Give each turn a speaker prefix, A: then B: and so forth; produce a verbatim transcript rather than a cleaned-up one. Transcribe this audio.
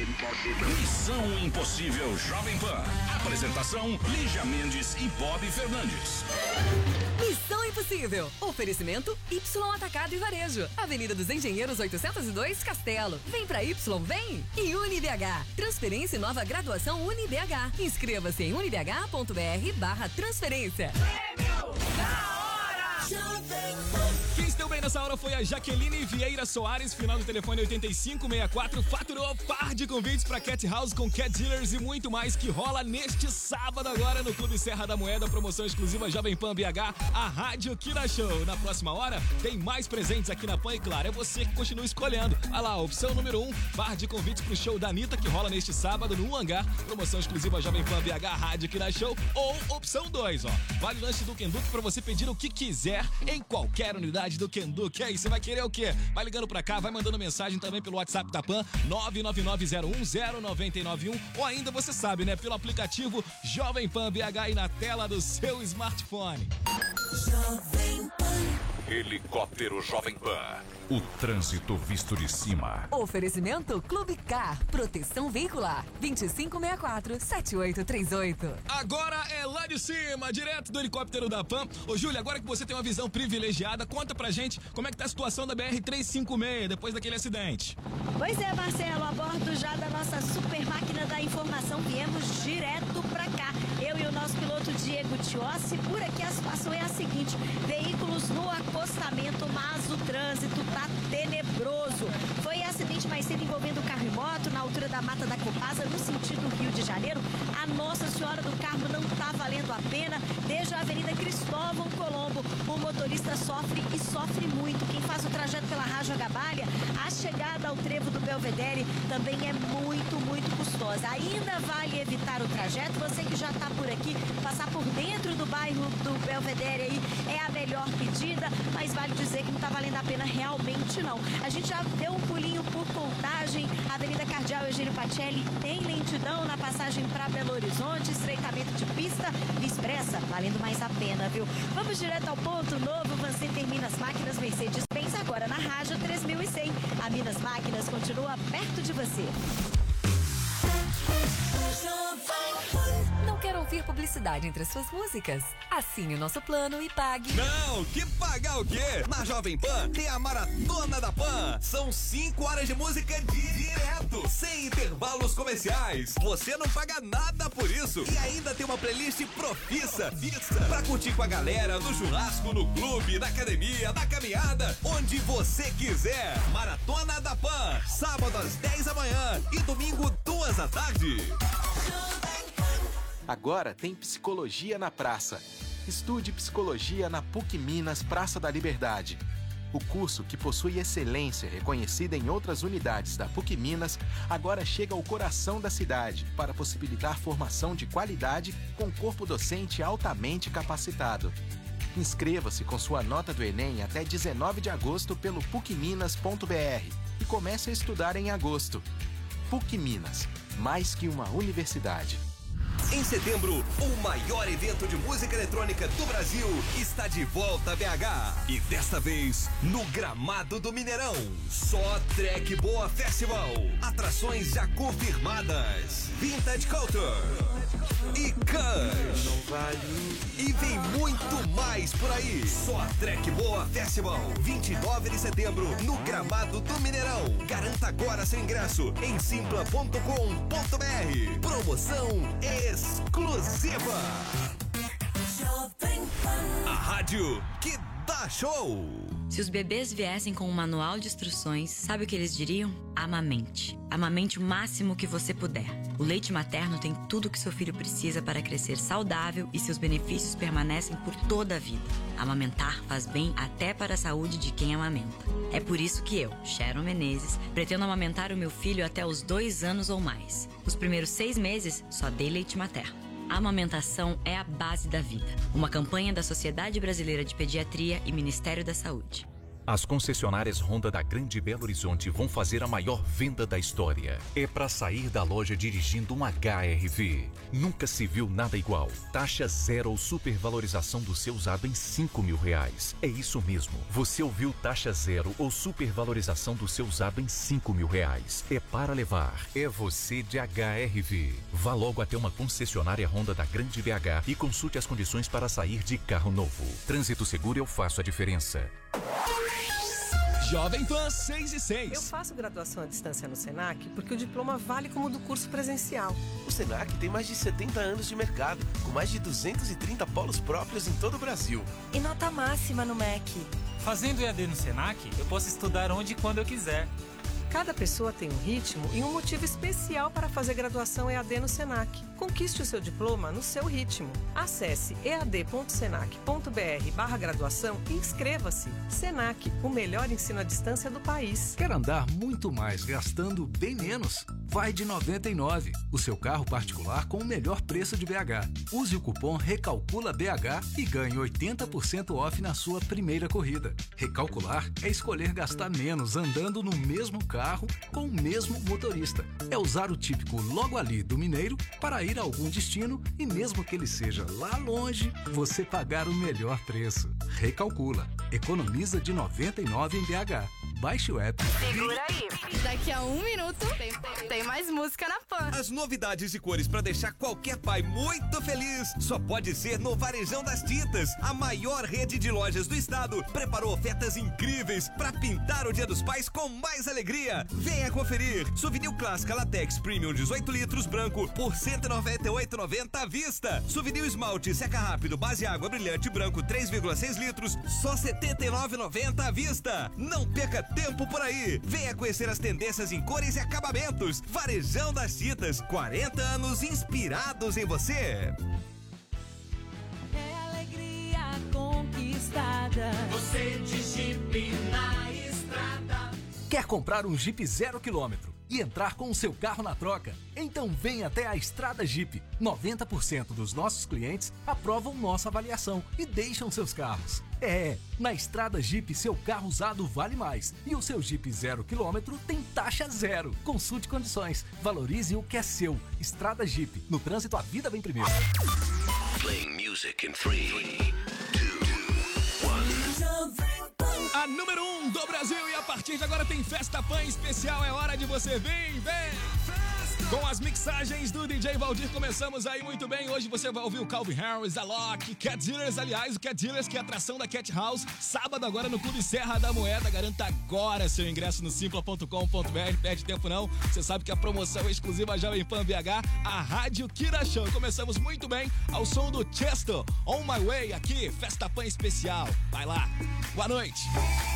A: Missão Impossível Jovem Pan. Apresentação: Lígia Mendes e Bob Fernandes.
B: Missão Impossível. Oferecimento Y Atacado e Varejo. Avenida dos Engenheiros oitocentos e dois, Castelo. Vem pra Y, vem! E UniBH. Transferência e nova graduação UniBH. Inscreva-se em unibh.br barra transferência.
C: Prêmio da hora!
D: Quem esteve bem nessa hora foi a Jaqueline Vieira Soares, final do telefone oitenta e cinco sessenta e quatro, faturou par de convites para Cat House com Cat Dealers e muito mais que rola neste sábado agora no Clube Serra da Moeda, promoção exclusiva Jovem Pan B H, a Rádio Kira Show. Na próxima hora tem mais presentes aqui na Pan e claro, é você que continua escolhendo. Olha lá, opção número um, par de convites pro show da Anitta que rola neste sábado no Hangar, promoção exclusiva Jovem Pan B H, Rádio Kira Show. Ou opção dois, ó, vale lanche do Kenduck para você pedir o que quiser em qualquer unidade do Kenduck. E aí, você vai querer o quê? Vai ligando pra cá, vai mandando mensagem também pelo WhatsApp da Pan, nove nove nove zero um zero nove nove um, ou ainda você sabe, né, pelo aplicativo Jovem Pan B H aí na tela do seu smartphone.
A: Jovem Pan. Helicóptero Jovem Pan. O trânsito visto de cima.
B: Oferecimento Clube Car. Proteção veicular. vinte e cinco sessenta e quatro, setenta e oito trinta e oito.
D: Agora é lá de cima, direto do helicóptero da Pan. Ô, Júlia, agora que você tem uma visão privilegiada, conta pra gente como é que tá a situação da B R trezentos e cinquenta e seis depois daquele acidente.
E: Pois é, Marcelo, a bordo já da nossa super máquina da informação, viemos direto pra cá. Eu e o nosso piloto Diego Tiossi. Por aqui a situação é a seguinte: veículos no acostamento, mas o trânsito tá tenebroso. Foi acidente mais cedo envolvendo carro e moto na altura da Mata da Copasa, no sentido Rio de Janeiro. A Nossa Senhora do Carmo não tá valendo a pena. Desde a Avenida Cristóvão Colombo, o motorista sofre e sofre muito. Quem faz o trajeto pela Rádio Agabalha, a chegada ao trevo do Belvedere também é muito, muito custosa. Ainda vale evitar o trajeto. Você que já tá por aqui, passar por dentro do bairro do Belvedere aí é a melhor pedida, mas vale dizer que não tá valendo a pena realmente não. A gente já deu um pulinho por Contagem, Avenida Cardeal Eugênio Pacelli tem lentidão na passagem para Belo Horizonte, estreitamento de pista, expressa, valendo mais a pena, viu? Vamos direto ao ponto novo, você tem Minas Máquinas Mercedes-Benz agora na Rádio três mil e cem. A Minas Máquinas continua perto de você.
B: Não quer ouvir publicidade entre as suas músicas? Assine o nosso plano e pague.
F: Não, que pagar o quê? Na Jovem Pan tem a Maratona da Pan. São cinco horas de música direto, sem intervalos comerciais. Você não paga nada por isso. E ainda tem uma playlist profissa, vista, pra curtir com a galera no churrasco, no clube, na academia, na caminhada, onde você quiser. Maratona da Pan, sábado às dez da manhã e domingo duas da tarde.
G: Agora tem Psicologia na Praça. Estude Psicologia na PUC Minas Praça da Liberdade. O curso, que possui excelência reconhecida em outras unidades da PUC Minas, agora chega ao coração da cidade para possibilitar formação de qualidade com corpo docente altamente capacitado. Inscreva-se com sua nota do Enem até dezenove de agosto pelo puc minas ponto b r e comece a estudar em agosto. PUC Minas, mais que uma universidade.
F: Em setembro, o maior evento de música eletrônica do Brasil está de volta a B H. E desta vez, no gramado do Mineirão. Só Track Boa Festival. Atrações já confirmadas. Vintage Culture e Kush. E vem muito mais por aí. Só Track Boa Festival. vinte e nove de setembro, no gramado do Mineirão. Garanta agora seu ingresso em simpla ponto com ponto b r. Promoção exclusiva. A rádio que dá show.
H: Se os bebês viessem com um manual de instruções, sabe o que eles diriam? Amamente. Amamente o máximo que você puder. O leite materno tem tudo o que seu filho precisa para crescer saudável e seus benefícios permanecem por toda a vida. Amamentar faz bem até para a saúde de quem amamenta. É por isso que eu, Sharon Menezes, pretendo amamentar o meu filho até os dois anos ou mais. Os primeiros seis meses, só dei leite materno. A amamentação é a base da vida. Uma campanha da Sociedade Brasileira de Pediatria e Ministério da Saúde.
A: As concessionárias Honda da Grande Belo Horizonte vão fazer a maior venda da história. É para sair da loja dirigindo um H R V. Nunca se viu nada igual. Taxa zero ou supervalorização do seu usado em cinco mil reais. É isso mesmo. Você ouviu taxa zero ou supervalorização do seu usado em cinco mil reais. É para levar. É você de H R V. Vá logo até uma concessionária Honda da Grande B H e consulte as condições para sair de carro novo. Trânsito seguro, eu faço a diferença.
D: Jovem Pan seis e seis.
I: Eu faço graduação à distância no Senac porque o diploma vale como do curso presencial.
J: O Senac tem mais de setenta anos de mercado, com mais de duzentos e trinta polos próprios em todo o Brasil.
K: E nota máxima no M E C.
L: Fazendo E A D no Senac, eu posso estudar onde e quando eu quiser.
I: Cada pessoa tem um ritmo e um motivo especial para fazer graduação E A D no Senac. Conquiste o seu diploma no seu ritmo. Acesse ead.senac.br barra graduação e inscreva-se. Senac, o melhor ensino à distância do país.
M: Quer andar muito mais gastando bem menos? Vai de noventa e nove, o seu carro particular com o melhor preço de B H. Use o cupom Recalcula B H e ganhe oitenta por cento off na sua primeira corrida. Recalcular é escolher gastar menos andando no mesmo carro com o mesmo motorista. É usar o típico logo ali do Mineiro para ir a algum destino e mesmo que ele seja lá longe, você pagar o melhor preço. Recalcula. Economiza de noventa e nove em B H. Baixe o app.
N: Segura aí. Daqui a um minuto tem, tem mais música na Pan.
F: As novidades e cores para deixar qualquer pai muito feliz só pode ser no Varejão das Tintas. A maior rede de lojas do estado preparou ofertas incríveis para pintar o Dia dos Pais com mais alegria. Venha conferir. Souvenir Clássica Latex Premium dezoito litros branco por cento e noventa e oito reais e noventa centavos à vista. Souvenir Esmalte Seca Rápido Base Água Brilhante branco três vírgula seis litros só setenta e nove reais e noventa centavos à vista. Não perca tempo por aí. Venha conhecer as tendências em cores e acabamentos. Varejão das Tintas, quarenta anos inspirados em você.
C: É alegria conquistada. Você de Jeep na estrada.
M: Quer comprar um Jeep zero quilômetro e entrar com o seu carro na troca? Então vem até a Estrada Jeep. noventa por cento dos nossos clientes aprovam nossa avaliação e deixam seus carros. É, na Estrada Jeep seu carro usado vale mais e o seu Jeep zero quilômetro tem taxa zero. Consulte condições, valorize o que é seu. Estrada Jeep, no trânsito a vida vem primeiro.
F: Playing music in three, two, one.
D: A número um do Brasil e a partir de agora tem Festa Pan especial, é hora de você vir, vem! Com as mixagens do D J Valdir, começamos aí muito bem. Hoje você vai ouvir o Calvin Harris, Alok, Cat Dealers, aliás, o Cat Dealers que é a atração da Cat House, sábado agora no Clube Serra da Moeda. Garanta agora seu ingresso no simpla ponto com ponto b r, perde tempo não, você sabe que a promoção é exclusiva Jovem Pan B H, a Rádio Kira Show. Começamos muito bem ao som do Chesto, On My Way, aqui, Festa Pan especial. Vai lá, boa noite.